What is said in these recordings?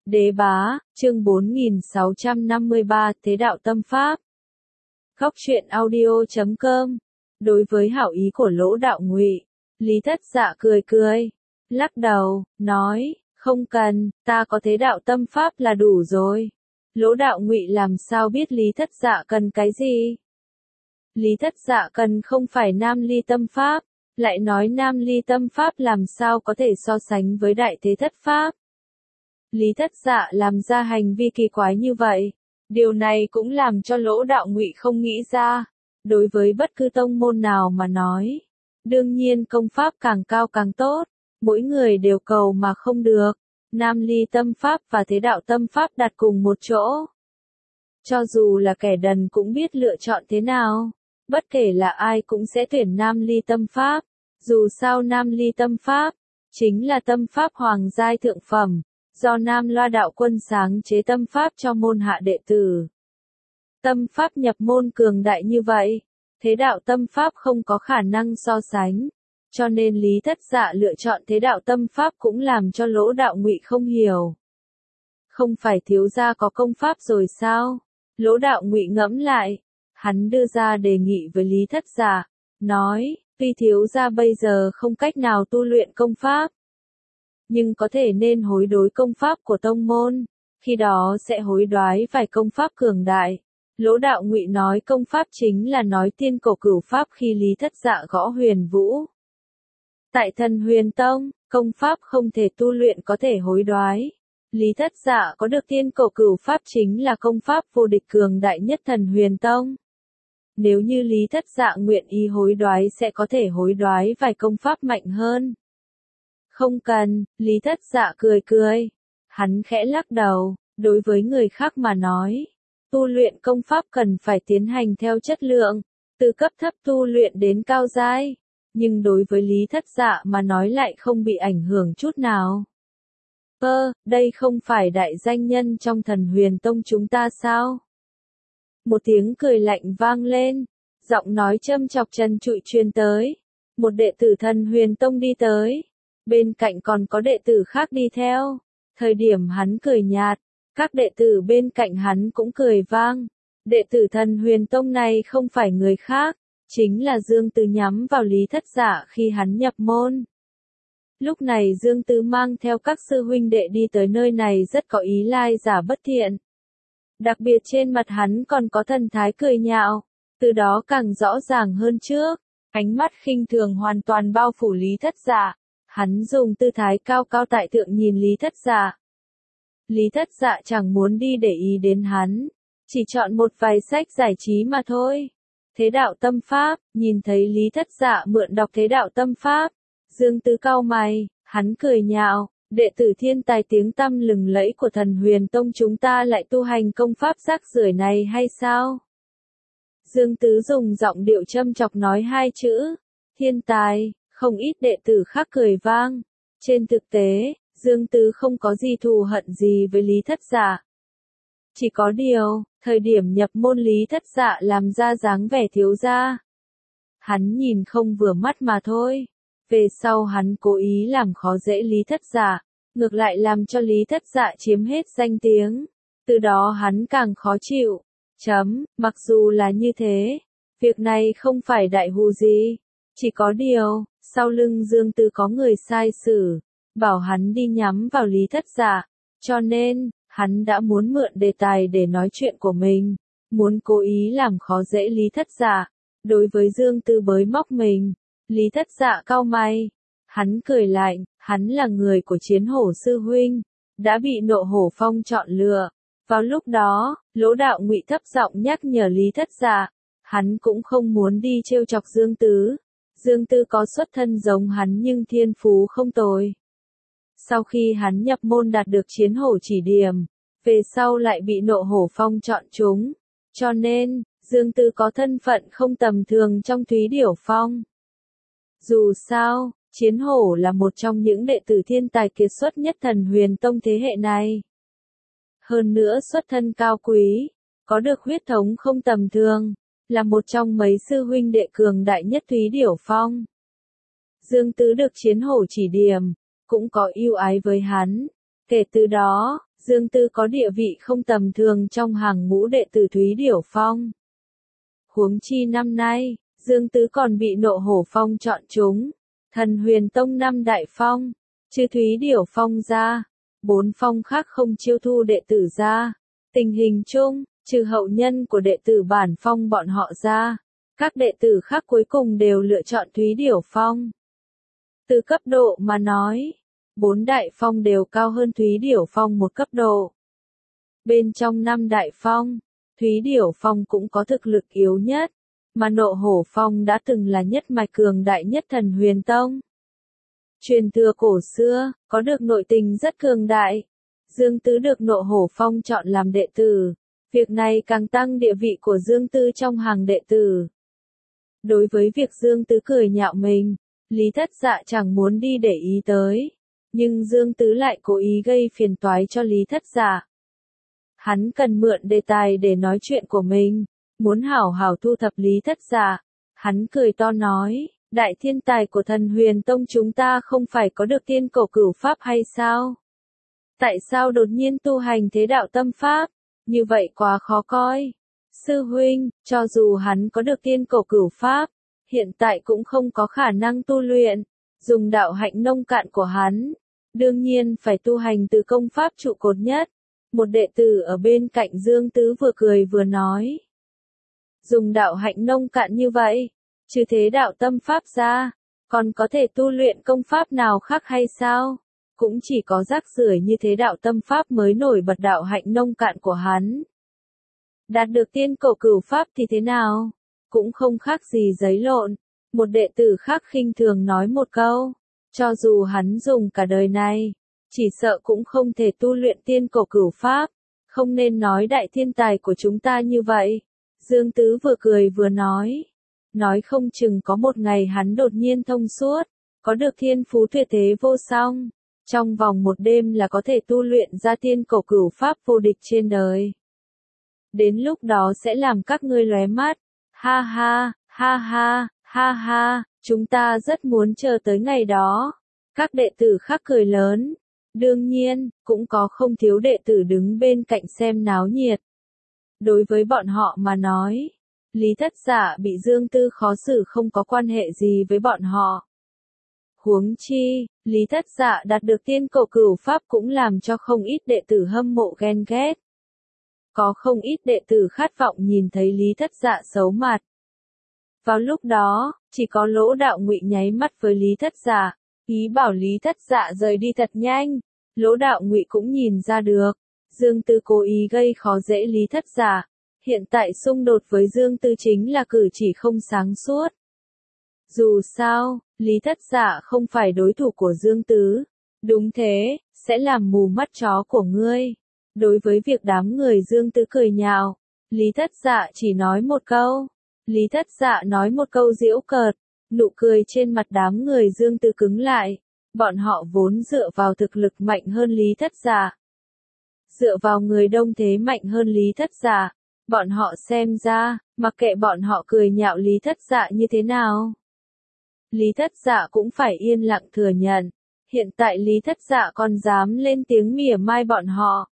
Đế bá, chương 4653, Thế đạo tâm pháp. Góc truyện audio.com. Đối với hảo ý của Lỗ Đạo Ngụy, Lý Thất Dạ cười cười, lắc đầu, nói, không cần, ta có thế đạo tâm pháp là đủ rồi. Lỗ Đạo Ngụy làm sao biết Lý Thất Dạ cần cái gì? Lý Thất Dạ cần không phải Nam Ly tâm pháp, lại nói Nam Ly tâm pháp làm sao có thể so sánh với Đại Thế Thất pháp. Lý Thất Dạ làm ra hành vi kỳ quái như vậy, điều này cũng làm cho Lỗ Đạo Ngụy không nghĩ ra. Đối với bất cứ tông môn nào mà nói, đương nhiên công pháp càng cao càng tốt, mỗi người đều cầu mà không được. Nam Ly tâm pháp và Thế đạo tâm pháp đặt cùng một chỗ, cho dù là kẻ đần cũng biết lựa chọn thế nào. Bất kể là ai cũng sẽ tuyển Nam Ly tâm pháp. Dù sao Nam Ly tâm pháp chính là tâm pháp hoàng giai thượng phẩm, do Nam Loa đạo quân sáng chế tâm pháp cho môn hạ đệ tử. Tâm pháp nhập môn cường đại như vậy, Thế đạo tâm pháp không có khả năng so sánh, cho nên Lý Thất Dạ lựa chọn Thế đạo tâm pháp cũng làm cho Lỗ Đạo Ngụy không hiểu. Không phải thiếu gia có công pháp rồi sao? Lỗ Đạo Ngụy ngẫm lại, hắn đưa ra đề nghị với Lý Thất Dạ, nói, tuy thiếu gia bây giờ không cách nào tu luyện công pháp, nhưng có thể nên hối đoái công pháp của tông môn, khi đó sẽ hối đoái vài công pháp cường đại. Lỗ Đạo Ngụy nói công pháp chính là nói tiên cổ cửu pháp khi Lý Thất Dạ gõ huyền vũ. Tại Thần Huyền Tông, công pháp không thể tu luyện có thể hối đoái. Lý Thất Dạ có được tiên cổ cửu pháp chính là công pháp vô địch cường đại nhất Thần Huyền Tông. Nếu như Lý Thất Dạ nguyện ý hối đoái sẽ có thể hối đoái vài công pháp mạnh hơn. Không cần, Lý Thất Dạ cười cười. Hắn khẽ lắc đầu, đối với người khác mà nói, tu luyện công pháp cần phải tiến hành theo chất lượng, từ cấp thấp tu luyện đến cao giai, nhưng đối với Lý Thất Dạ mà nói lại không bị ảnh hưởng chút nào. Đây không phải đại danh nhân trong Thần Huyền Tông chúng ta sao? Một tiếng cười lạnh vang lên, giọng nói châm chọc trần trụi truyền tới. Một đệ tử Thần Huyền Tông đi tới, bên cạnh còn có đệ tử khác đi theo. Thời điểm hắn cười nhạt, các đệ tử bên cạnh hắn cũng cười vang. Đệ tử Thần Huyền Tông này không phải người khác, chính là Dương Tứ nhắm vào Lý Thất Dạ khi hắn nhập môn. Lúc này Dương Tứ mang theo các sư huynh đệ đi tới nơi này rất có ý lai giả bất thiện. Đặc biệt trên mặt hắn còn có thần thái cười nhạo, từ đó càng rõ ràng hơn trước. Ánh mắt khinh thường hoàn toàn bao phủ Lý Thất Dạ. Hắn dùng tư thái cao cao tại thượng nhìn Lý Thất Dạ. Lý Thất Dạ chẳng muốn đi để ý đến hắn, chỉ chọn một vài sách giải trí mà thôi. Thế đạo tâm pháp, nhìn thấy Lý Thất Dạ mượn đọc Thế đạo tâm pháp, Dương Tứ cau mày, hắn cười nhạo, đệ tử thiên tài tiếng tăm lừng lẫy của Thần Huyền Tông chúng ta lại tu hành công pháp rác rưởi này hay sao? Dương Tứ dùng giọng điệu châm chọc nói hai chữ, thiên tài, không ít đệ tử khác cười vang. Trên thực tế, Dương Tứ không có gì thù hận gì với Lý Thất Dạ. Chỉ có điều, thời điểm nhập môn Lý Thất Dạ làm ra dáng vẻ thiếu gia. Hắn nhìn không vừa mắt mà thôi. Về sau hắn cố ý làm khó dễ Lý Thất Dạ, ngược lại làm cho Lý Thất Dạ chiếm hết danh tiếng. Từ đó hắn càng khó chịu. Mặc dù là như thế, việc này không phải đại hù gì. Chỉ có điều, sau lưng Dương Tứ có người sai sử, bảo hắn đi nhắm vào Lý Thất Dạ, cho nên, hắn đã muốn mượn đề tài để nói chuyện của mình, muốn cố ý làm khó dễ Lý Thất Dạ. Đối với Dương Tứ bới móc mình, Lý Thất Dạ cau mày, hắn cười lạnh, hắn là người của Chiến Hổ sư huynh, đã bị Nộ Hổ Phong chọn lựa. Vào lúc đó, Lỗ Đạo Ngụy thấp giọng nhắc nhở Lý Thất Dạ, hắn cũng không muốn đi trêu chọc Dương Tứ. Dương Tứ có xuất thân giống hắn nhưng thiên phú không tồi. Sau khi hắn nhập môn đạt được Chiến Hổ chỉ điểm, về sau lại bị Nộ Hổ Phong chọn chúng, cho nên, Dương Tứ có thân phận không tầm thường trong Thúy Điểu Phong. Dù sao, Chiến Hổ là một trong những đệ tử thiên tài kiệt xuất nhất Thần Huyền Tông thế hệ này. Hơn nữa xuất thân cao quý, có được huyết thống không tầm thường, là một trong mấy sư huynh đệ cường đại nhất Thúy Điểu Phong. Dương Tứ được Chiến Hổ chỉ điểm, cũng có ưu ái với hắn. Kể từ đó, Dương Tứ có địa vị không tầm thường trong hàng ngũ đệ tử Thúy Điểu Phong. Huống chi năm nay, Dương Tứ còn bị Nộ Hổ Phong chọn chúng, Thần Huyền Tông 5 đại phong, trừ Thúy Điểu Phong ra, 4 phong khác không chiêu thu đệ tử ra. Tình hình chung, trừ hậu nhân của đệ tử bản phong bọn họ ra, các đệ tử khác cuối cùng đều lựa chọn Thúy Điểu Phong. Từ cấp độ mà nói, 4 đại phong đều cao hơn Thúy Điểu Phong một cấp độ. Bên trong 5 đại phong, Thúy Điểu Phong cũng có thực lực yếu nhất, mà Nộ Hổ Phong đã từng là nhất mạch cường đại nhất Thần Huyền Tông. Truyền thừa cổ xưa, có được nội tình rất cường đại. Dương Tứ được Nộ Hổ Phong chọn làm đệ tử. Việc này càng tăng địa vị của Dương Tứ trong hàng đệ tử. Đối với việc Dương Tứ cười nhạo mình, Lý Thất Dạ chẳng muốn đi để ý tới. Nhưng Dương Tứ lại cố ý gây phiền toái cho Lý Thất Dạ. Hắn cần mượn đề tài để nói chuyện của mình, muốn hảo hảo thu thập Lý Thất Dạ. Hắn cười to nói, đại thiên tài của Thần Huyền Tông chúng ta không phải có được tiên cổ cửu pháp hay sao? Tại sao đột nhiên tu hành thế đạo tâm pháp? Như vậy quá khó coi. Sư huynh, cho dù hắn có được tiên cổ cửu pháp, hiện tại cũng không có khả năng tu luyện, dùng đạo hạnh nông cạn của hắn. Đương nhiên phải tu hành từ công pháp trụ cột nhất. Một đệ tử ở bên cạnh Dương Tứ vừa cười vừa nói. Dùng đạo hạnh nông cạn như vậy, trừ thế đạo tâm pháp ra, còn có thể tu luyện công pháp nào khác hay sao? Cũng chỉ có rác rưởi như thế đạo tâm pháp mới nổi bật đạo hạnh nông cạn của hắn. Đạt được tiên cổ cửu pháp thì thế nào? Cũng không khác gì giấy lộn. Một đệ tử khác khinh thường nói một câu. Cho dù hắn dùng cả đời này, chỉ sợ cũng không thể tu luyện tiên cổ cửu pháp. Không nên nói đại thiên tài của chúng ta như vậy. Dương Tứ vừa cười vừa nói. Nói không chừng có một ngày hắn đột nhiên thông suốt, có được thiên phú tuyệt thế vô song. Trong vòng một đêm là có thể tu luyện ra tiên cổ cửu pháp vô địch trên đời. Đến lúc đó sẽ làm các ngươi lóe mắt. Ha ha, ha ha, ha ha, chúng ta rất muốn chờ tới ngày đó. Các đệ tử khác cười lớn. Đương nhiên, cũng có không thiếu đệ tử đứng bên cạnh xem náo nhiệt. Đối với bọn họ mà nói, Lý Thất Dạ bị Dương Tư khó xử không có quan hệ gì với bọn họ. Huống chi, Lý Thất Dạ đạt được tiên cổ cửu pháp cũng làm cho không ít đệ tử hâm mộ ghen ghét. Có không ít đệ tử khát vọng nhìn thấy Lý Thất Dạ xấu mặt. Vào lúc đó, chỉ có Lỗ Đạo Ngụy nháy mắt với Lý Thất Dạ, ý bảo Lý Thất Dạ rời đi thật nhanh. Lỗ Đạo Ngụy cũng nhìn ra được, Dương Tư cố ý gây khó dễ Lý Thất Dạ. Hiện tại xung đột với Dương Tư chính là cử chỉ không sáng suốt. Dù sao, Lý Thất Dạ không phải đối thủ của Dương Tứ. Đúng thế, sẽ làm mù mắt chó của ngươi. Đối với việc đám người Dương Tứ cười nhạo, Lý Thất Dạ chỉ nói một câu. Lý Thất Dạ nói một câu giễu cợt, nụ cười trên mặt đám người Dương Tứ cứng lại. Bọn họ vốn dựa vào thực lực mạnh hơn Lý Thất Dạ. Dựa vào người đông thế mạnh hơn Lý Thất Dạ. Bọn họ xem ra, mặc kệ bọn họ cười nhạo Lý Thất Dạ như thế nào. Lý Thất Dạ cũng phải yên lặng thừa nhận. Hiện tại Lý Thất Dạ còn dám lên tiếng mỉa mai bọn họ.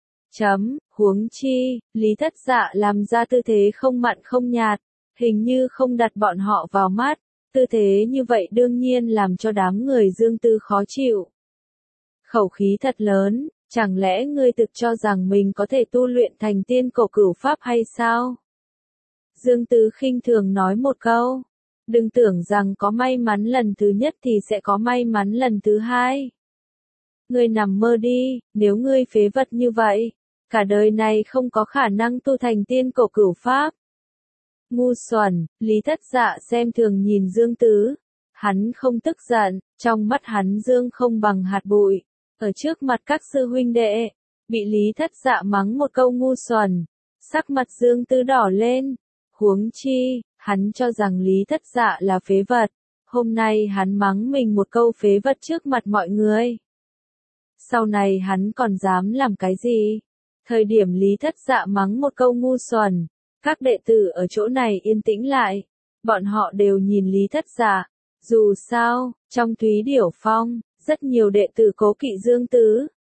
Huống chi, Lý Thất Dạ làm ra tư thế không mặn không nhạt, hình như không đặt bọn họ vào mắt. Tư thế như vậy đương nhiên làm cho đám người Dương Tư khó chịu. Khẩu khí thật lớn, chẳng lẽ ngươi thực cho rằng mình có thể tu luyện thành tiên cổ cửu pháp hay sao? Dương Tư khinh thường nói một câu. Đừng tưởng rằng có may mắn lần thứ nhất thì sẽ có may mắn lần thứ hai. Ngươi nằm mơ đi, nếu ngươi phế vật như vậy, cả đời này không có khả năng tu thành tiên cổ cửu pháp. Ngu xuẩn, Lý Thất Dạ xem thường nhìn Dương Tứ. Hắn không tức giận, trong mắt hắn Dương không bằng hạt bụi. Ở trước mặt các sư huynh đệ, bị Lý Thất Dạ mắng một câu ngu xuẩn. Sắc mặt Dương Tứ đỏ lên. Huống chi, hắn cho rằng Lý Thất Dạ là phế vật. Hôm nay hắn mắng mình một câu phế vật trước mặt mọi người. Sau này hắn còn dám làm cái gì? Thời điểm Lý Thất Dạ mắng một câu ngu xuẩn, các đệ tử ở chỗ này yên tĩnh lại. Bọn họ đều nhìn Lý Thất Dạ. Dù sao, trong Thúy Điểu Phong, rất nhiều đệ tử cố kỵ Dương Tứ.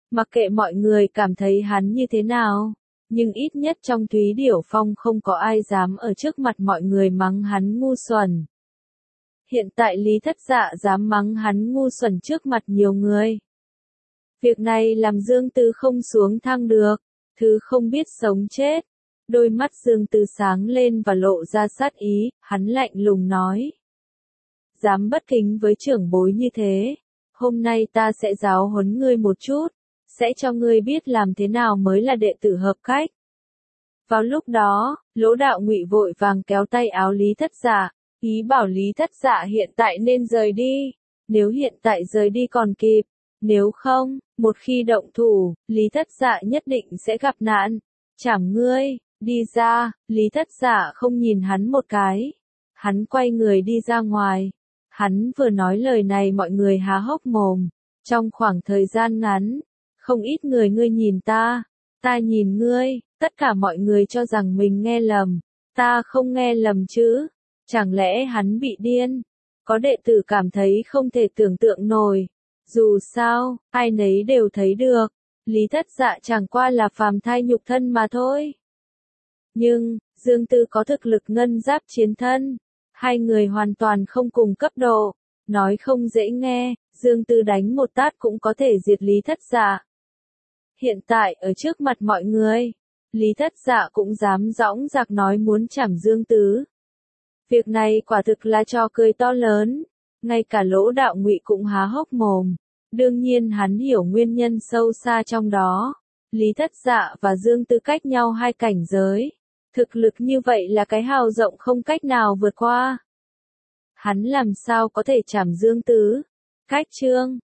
Mặc kệ mọi người cảm thấy hắn như thế nào, nhưng ít nhất trong Thúy Điểu Phong không có ai dám ở trước mặt mọi người mắng hắn ngu xuẩn. Hiện tại Lý Thất Dạ dám mắng hắn ngu xuẩn trước mặt nhiều người. Việc này làm Dương Tư không xuống thang được, thứ không biết sống chết. Đôi mắt Dương Tư sáng lên và lộ ra sát ý, hắn lạnh lùng nói. Dám bất kính với trưởng bối như thế, hôm nay ta sẽ giáo huấn ngươi một chút, sẽ cho ngươi biết làm thế nào mới là đệ tử hợp cách. Vào lúc đó, Lỗ Đạo Ngụy vội vàng kéo tay áo Lý Thất Dạ, ý bảo Lý Thất Dạ hiện tại nên rời đi, nếu hiện tại rời đi còn kịp, nếu không, một khi động thủ, Lý Thất Dạ nhất định sẽ gặp nạn. Chảm ngươi, đi ra, Lý Thất Dạ không nhìn hắn một cái, hắn quay người đi ra ngoài. Hắn vừa nói lời này mọi người há hốc mồm, trong khoảng thời gian ngắn, không ít người ngươi nhìn ta nhìn ngươi, tất cả mọi người cho rằng mình nghe lầm, ta không nghe lầm chứ, chẳng lẽ hắn bị điên? Có đệ tử cảm thấy không thể tưởng tượng nổi, dù sao, ai nấy đều thấy được, Lý Thất Dạ chẳng qua là phàm thai nhục thân mà thôi. Nhưng, Dương Tư có thực lực ngân giáp chiến thân, hai người hoàn toàn không cùng cấp độ, nói không dễ nghe, Dương Tư đánh một tát cũng có thể diệt Lý Thất Dạ. Hiện tại ở trước mặt mọi người, Lý Thất Dạ cũng dám dõng dạc nói muốn chảm Dương Tứ. Việc này quả thực là trò cười to lớn, ngay cả Lỗ Đạo Ngụy cũng há hốc mồm. Đương nhiên hắn hiểu nguyên nhân sâu xa trong đó. Lý Thất Dạ và Dương Tư cách nhau hai cảnh giới. Thực lực như vậy là cái hào rộng không cách nào vượt qua. Hắn làm sao có thể chảm Dương Tứ? Cách chương